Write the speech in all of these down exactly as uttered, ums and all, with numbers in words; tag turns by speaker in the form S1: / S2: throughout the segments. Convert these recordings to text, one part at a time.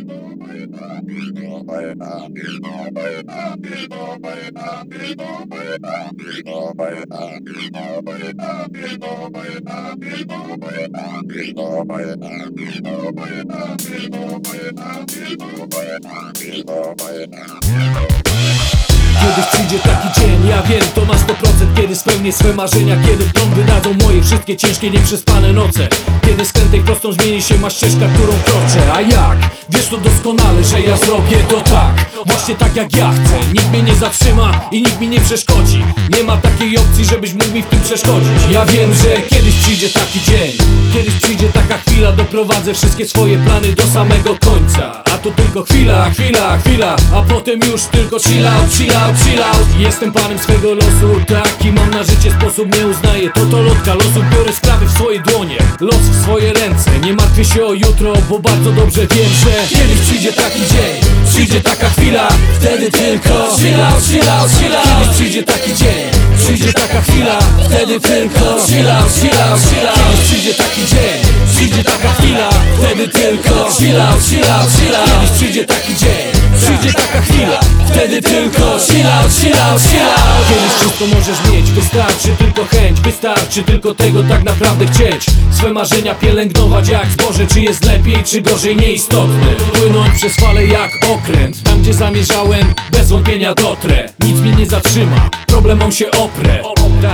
S1: Kiedyś przyjdzie taki dzień, ja wiem to na sto procent. Kiedy spełnię swe marzenia, kiedy w dom wydadzą moje wszystkie ciężkie, nieprzespane noce. Kiedy skrętej prostą zmieni się ma ścieżka, którą kroczę. A jak? Wiesz to doskonale, że ja zrobię to tak, właśnie tak jak ja chcę. Nikt mnie nie zatrzyma i nikt mi nie przeszkodzi. Nie ma takiej opcji, żebyś mógł mi w tym przeszkodzić. Ja wiem, że kiedyś przyjdzie taki dzień, kiedyś przyjdzie taka chwila. Doprowadzę wszystkie swoje plany do samego końca. A to tylko chwila, chwila, chwila, a potem już tylko chill out, chill out, chill out. Jestem panem swego losu, taki mam na życie sposób, nie uznaję. To to lotka losu, biorę sprawy w swoje dłonie, los w swoje ręce. Nie martwię się o jutro, bo bardzo dobrze wiem, że kiedyś przyjdzie taki dzień, przyjdzie taka chwila, wtedy tylko chill out, chill out, chill out. Kiedyś przyjdzie taki dzień, przyjdzie taka chwila, wtedy tylko chill out, chill out, chill out. Kiedyś przyjdzie taki dzień, przyjdzie taka chwila, wtedy tylko chill out, chill out, chill out. Kiedyś przyjdzie taki dzień, przyjdzie taka chwila, wtedy tylko chill out, chill out, chill out. Kiedyś wszystko możesz mieć, wystarczy tylko chęć, wystarczy tylko tego tak naprawdę chcieć. Swe marzenia pielęgnować jak zboże, czy jest lepiej, czy gorzej, nieistotne. Płynąć przez fale jak okręt, tam gdzie zamierzałem, bez wątpienia dotrę. Nic mnie nie zatrzyma, problemom się oprę.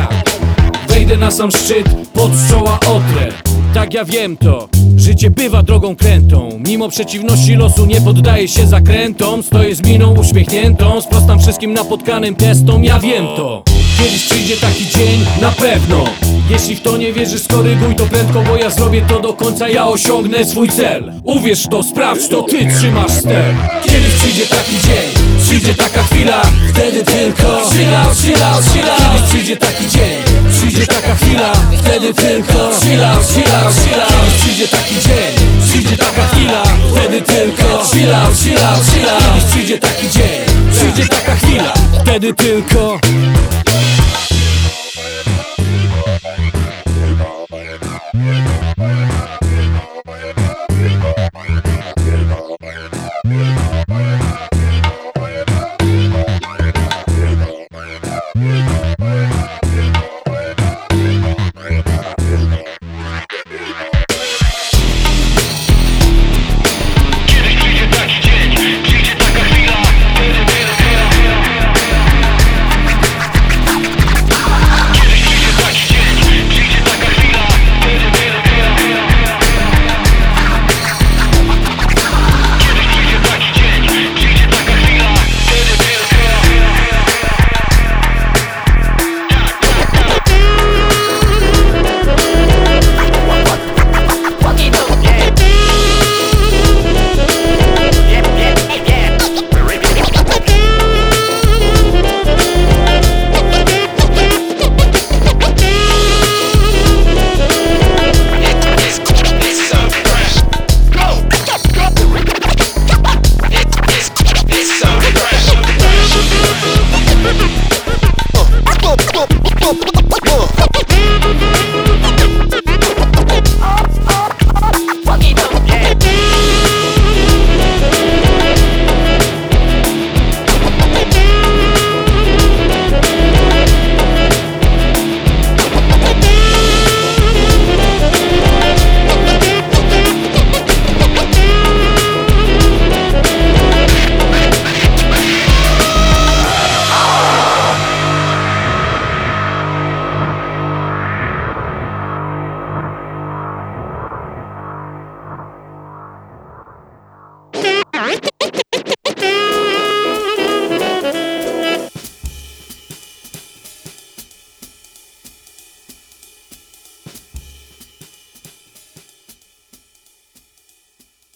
S1: Wejdę na sam szczyt, pod czoła otrę. Tak ja wiem to, życie bywa drogą krętą. Mimo przeciwności losu nie poddaję się zakrętom. Stoję z miną uśmiechniętą, sprostam wszystkim napotkanym testom. Ja wiem to, kiedyś przyjdzie taki dzień, na pewno. Jeśli w to nie wierzysz, skoryguj to prędko, bo ja zrobię to do końca, ja osiągnę swój cel. Uwierz to, sprawdź to, ty trzymasz ster. Kiedyś przyjdzie taki dzień, przyjdzie taka chwila, wtedy tylko chill out, chill out, chill out. Kiedyś przyjdzie taki dzień, przyjdzie taka chwila, wtedy tylko chill out, chill out, chill out. Kiedyś przyjdzie taki dzień, przyjdzie taka chwila, wtedy tylko chill out, chill out, chill out. Kiedyś przyjdzie taki dzień, przyjdzie taka chwila, wtedy tylko